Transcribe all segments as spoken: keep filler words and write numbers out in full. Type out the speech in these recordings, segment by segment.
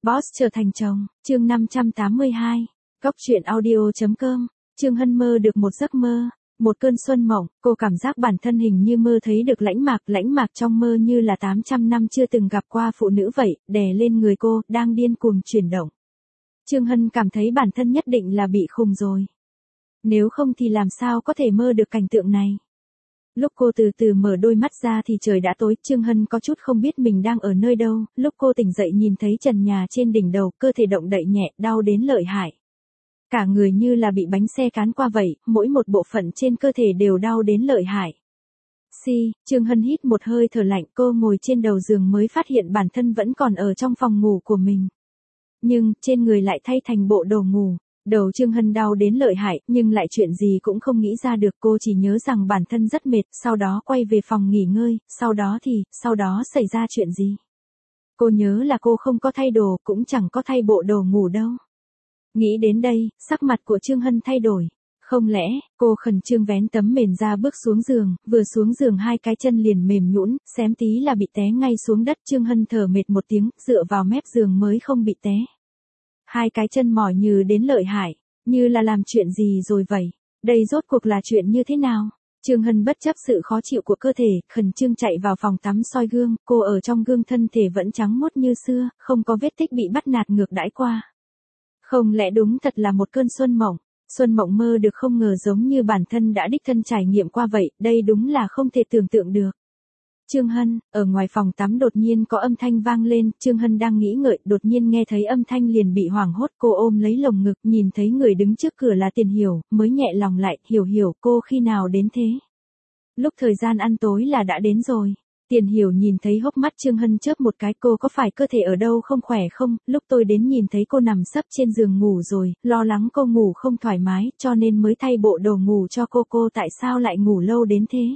Boss trở thành chồng, chương năm trăm tám mươi hai. Góc truyện audio.com. Trương Hân mơ được một giấc mơ, một cơn xuân mộng, cô cảm giác bản thân hình như mơ thấy được lãnh mạc, lãnh mạc trong mơ như là tám trăm năm chưa từng gặp qua phụ nữ vậy, đè lên người cô, đang điên cuồng chuyển động. Trương Hân cảm thấy bản thân nhất định là bị khùng rồi. Nếu không thì làm sao có thể mơ được cảnh tượng này. Lúc cô từ từ mở đôi mắt ra thì trời đã tối, Trương Hân có chút không biết mình đang ở nơi đâu, lúc cô tỉnh dậy nhìn thấy trần nhà trên đỉnh đầu, cơ thể động đậy nhẹ, đau đến lợi hại. Cả người như là bị bánh xe cán qua vậy, mỗi một bộ phận trên cơ thể đều đau đến lợi hại. Xì, Trương Hân hít một hơi thở lạnh, cô ngồi trên đầu giường mới phát hiện bản thân vẫn còn ở trong phòng ngủ của mình. Nhưng, trên người lại thay thành bộ đồ ngủ. Đầu Trương Hân đau đến lợi hại, nhưng lại chuyện gì cũng không nghĩ ra được, cô chỉ nhớ rằng bản thân rất mệt, sau đó quay về phòng nghỉ ngơi, sau đó thì, sau đó xảy ra chuyện gì. Cô nhớ là cô không có thay đồ, cũng chẳng có thay bộ đồ ngủ đâu. Nghĩ đến đây, sắc mặt của Trương Hân thay đổi. Không lẽ, cô khẩn trương vén tấm mền ra bước xuống giường, vừa xuống giường hai cái chân liền mềm nhũn, xém tí là bị té ngay xuống đất. Trương Hân thở mệt một tiếng, dựa vào mép giường mới không bị té. Hai cái chân mỏi như đến lợi hại, như là làm chuyện gì rồi vậy, đây rốt cuộc là chuyện như thế nào? Trương Hân bất chấp sự khó chịu của cơ thể, khẩn trương chạy vào phòng tắm soi gương, cô ở trong gương thân thể vẫn trắng muốt như xưa, không có vết tích bị bắt nạt ngược đãi qua. Không lẽ đúng thật là một cơn xuân mộng, xuân mộng mơ được không ngờ giống như bản thân đã đích thân trải nghiệm qua vậy, đây đúng là không thể tưởng tượng được. Trương Hân, ở ngoài phòng tắm đột nhiên có âm thanh vang lên, Trương Hân đang nghĩ ngợi, đột nhiên nghe thấy âm thanh liền bị hoảng hốt, cô ôm lấy lồng ngực, nhìn thấy người đứng trước cửa là Tiền Hiểu, mới nhẹ lòng lại, hiểu hiểu, cô khi nào đến thế? Lúc thời gian ăn tối là đã đến rồi. Tiền Hiểu nhìn thấy hốc mắt Trương Hân chớp một cái, cô có phải cơ thể ở đâu không khỏe không, lúc tôi đến nhìn thấy cô nằm sấp trên giường ngủ rồi, lo lắng cô ngủ không thoải mái, cho nên mới thay bộ đồ ngủ cho cô, cô tại sao lại ngủ lâu đến thế?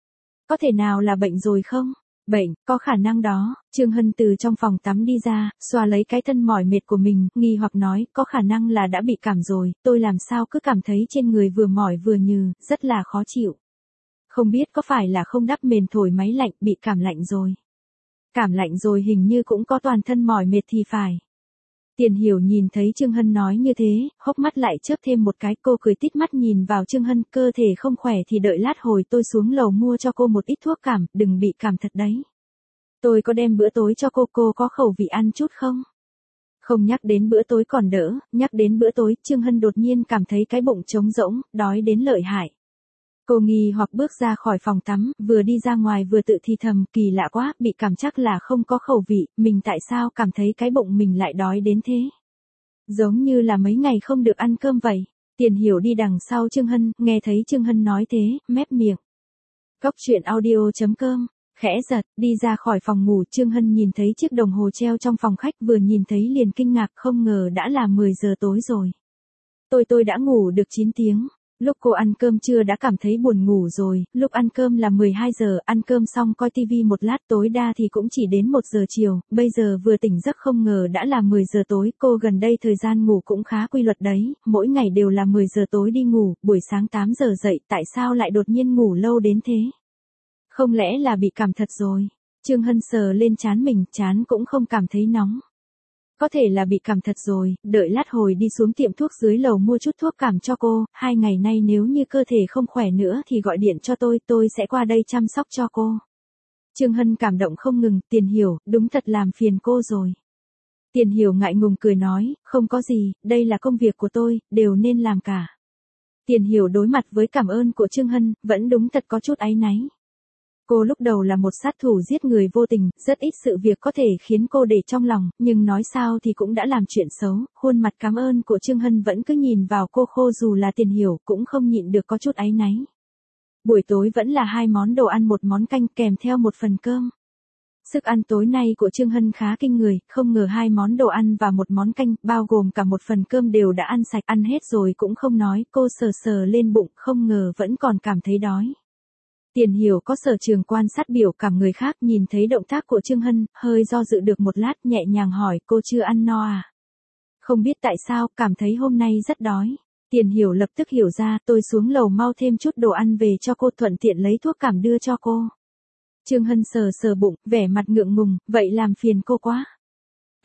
Có thể nào là bệnh rồi không? Bệnh, có khả năng đó. Trương Hân từ trong phòng tắm đi ra, xoa lấy cái thân mỏi mệt của mình, nghi hoặc nói, có khả năng là đã bị cảm rồi, tôi làm sao cứ cảm thấy trên người vừa mỏi vừa nhừ, rất là khó chịu. Không biết có phải là không đắp mền thổi máy lạnh, bị cảm lạnh rồi. Cảm lạnh rồi hình như cũng có toàn thân mỏi mệt thì phải. Tiền Hiểu nhìn thấy Trương Hân nói như thế, hốc mắt lại chớp thêm một cái, cô cười tít mắt nhìn vào Trương Hân, cơ thể không khỏe thì đợi lát hồi tôi xuống lầu mua cho cô một ít thuốc cảm, đừng bị cảm thật đấy. Tôi có đem bữa tối cho cô, cô có khẩu vị ăn chút không? Không nhắc đến bữa tối còn đỡ, nhắc đến bữa tối, Trương Hân đột nhiên cảm thấy cái bụng trống rỗng, đói đến lợi hại. Cô nghi hoặc bước ra khỏi phòng tắm, vừa đi ra ngoài vừa tự thì thầm, kỳ lạ quá, bị cảm chắc là không có khẩu vị, mình tại sao cảm thấy cái bụng mình lại đói đến thế? Giống như là mấy ngày không được ăn cơm vậy. Tiền Hiểu đi đằng sau Trương Hân, nghe thấy Trương Hân nói thế, mép miệng. Góc truyện audio.com, khẽ giật, đi ra khỏi phòng ngủ, Trương Hân nhìn thấy chiếc đồng hồ treo trong phòng khách, vừa nhìn thấy liền kinh ngạc, không ngờ đã là mười giờ tối rồi. Tôi tôi đã ngủ được chín tiếng. Lúc cô ăn cơm trưa đã cảm thấy buồn ngủ rồi, lúc ăn cơm là mười hai giờ, ăn cơm xong coi tivi một lát, tối đa thì cũng chỉ đến một giờ chiều, bây giờ vừa tỉnh giấc không ngờ đã là mười giờ tối, cô gần đây thời gian ngủ cũng khá quy luật đấy, mỗi ngày đều là mười giờ tối đi ngủ, buổi sáng tám giờ dậy, tại sao lại đột nhiên ngủ lâu đến thế? Không lẽ là bị cảm thật rồi? Trương Hân sờ lên trán mình, trán cũng không cảm thấy nóng. Có thể là bị cảm thật rồi, đợi lát hồi đi xuống tiệm thuốc dưới lầu mua chút thuốc cảm cho cô, hai ngày nay nếu như cơ thể không khỏe nữa thì gọi điện cho tôi, tôi sẽ qua đây chăm sóc cho cô. Trương Hân cảm động không ngừng, Tiền Hiểu, đúng thật làm phiền cô rồi. Tiền Hiểu ngại ngùng cười nói, không có gì, đây là công việc của tôi, đều nên làm cả. Tiền Hiểu đối mặt với cảm ơn của Trương Hân, vẫn đúng thật có chút áy náy. Cô lúc đầu là một sát thủ giết người vô tình, rất ít sự việc có thể khiến cô để trong lòng, nhưng nói sao thì cũng đã làm chuyện xấu, khuôn mặt cảm ơn của Trương Hân vẫn cứ nhìn vào cô, khô dù là Tiền Hiểu cũng không nhịn được có chút áy náy. Buổi tối vẫn là hai món đồ ăn một món canh kèm theo một phần cơm. Sức ăn tối nay của Trương Hân khá kinh người, không ngờ hai món đồ ăn và một món canh, bao gồm cả một phần cơm đều đã ăn sạch, ăn hết rồi cũng không nói, cô sờ sờ lên bụng, không ngờ vẫn còn cảm thấy đói. Tiền Hiểu có sở trường quan sát biểu cảm người khác, nhìn thấy động tác của Trương Hân, hơi do dự được một lát, nhẹ nhàng hỏi, cô chưa ăn no à? Không biết tại sao, cảm thấy hôm nay rất đói. Tiền Hiểu lập tức hiểu ra, tôi xuống lầu mau thêm chút đồ ăn về cho cô, thuận tiện lấy thuốc cảm đưa cho cô. Trương Hân sờ sờ bụng, vẻ mặt ngượng ngùng, vậy làm phiền cô quá.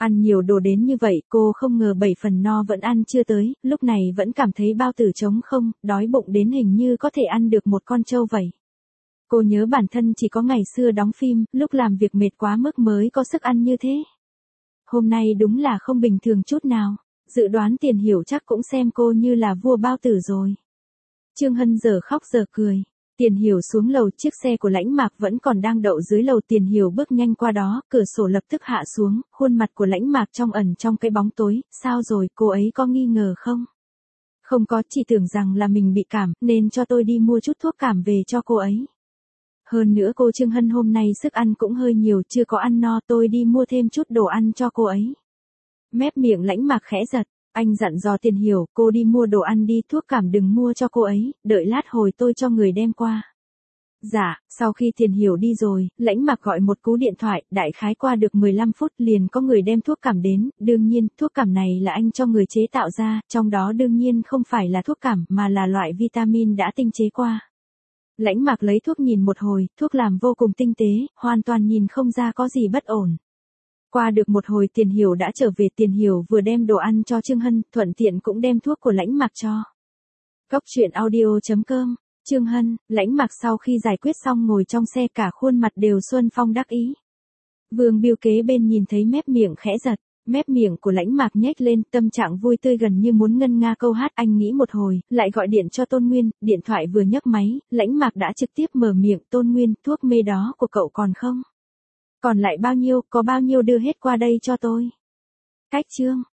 Ăn nhiều đồ đến như vậy, cô không ngờ bảy phần no vẫn ăn chưa tới, lúc này vẫn cảm thấy bao tử trống không, đói bụng đến hình như có thể ăn được một con trâu vậy. Cô nhớ bản thân chỉ có ngày xưa đóng phim, lúc làm việc mệt quá mức mới có sức ăn như thế. Hôm nay đúng là không bình thường chút nào, dự đoán Tiền Hiểu chắc cũng xem cô như là vua bao tử rồi. Trương Hân giờ khóc giờ cười. Tiền Hiểu xuống lầu, chiếc xe của Lãnh Mạc vẫn còn đang đậu dưới lầu. Tiền Hiểu bước nhanh qua đó, cửa sổ lập tức hạ xuống, khuôn mặt của Lãnh Mạc trong ẩn trong cái bóng tối. Sao rồi, cô ấy có nghi ngờ không? Không có, chỉ tưởng rằng là mình bị cảm, nên cho tôi đi mua chút thuốc cảm về cho cô ấy. Hơn nữa cô Trương Hân hôm nay sức ăn cũng hơi nhiều, chưa có ăn no, tôi đi mua thêm chút đồ ăn cho cô ấy. Mép miệng Lãnh Mạc khẽ giật. Anh dặn dò Tiền Hiểu, cô đi mua đồ ăn đi, thuốc cảm đừng mua cho cô ấy, đợi lát hồi tôi cho người đem qua. Dạ, sau khi Tiền Hiểu đi rồi, Lãnh Mạc gọi một cú điện thoại, đại khái qua được mười lăm phút liền có người đem thuốc cảm đến, đương nhiên, thuốc cảm này là anh cho người chế tạo ra, trong đó đương nhiên không phải là thuốc cảm mà là loại vitamin đã tinh chế qua. Lãnh Mạc lấy thuốc nhìn một hồi, thuốc làm vô cùng tinh tế, hoàn toàn nhìn không ra có gì bất ổn. Qua được một hồi Tiền Hiểu đã trở về. Tiền Hiểu vừa đem đồ ăn cho Trương Hân, thuận tiện cũng đem thuốc của Lãnh Mạc cho. Cốc truyện audio chấm com, Trương Hân, Lãnh Mạc sau khi giải quyết xong ngồi trong xe cả khuôn mặt đều xuân phong đắc ý. Vương Biêu kế bên nhìn thấy mép miệng khẽ giật, mép miệng của Lãnh Mạc nhếch lên, tâm trạng vui tươi gần như muốn ngân nga câu hát. Anh nghĩ một hồi, lại gọi điện cho Tôn Nguyên, điện thoại vừa nhấc máy, Lãnh Mạc đã trực tiếp mở miệng. Tôn Nguyên, thuốc mê đó của cậu còn không? Còn lại bao nhiêu, có bao nhiêu đưa hết qua đây cho tôi. Cách chương.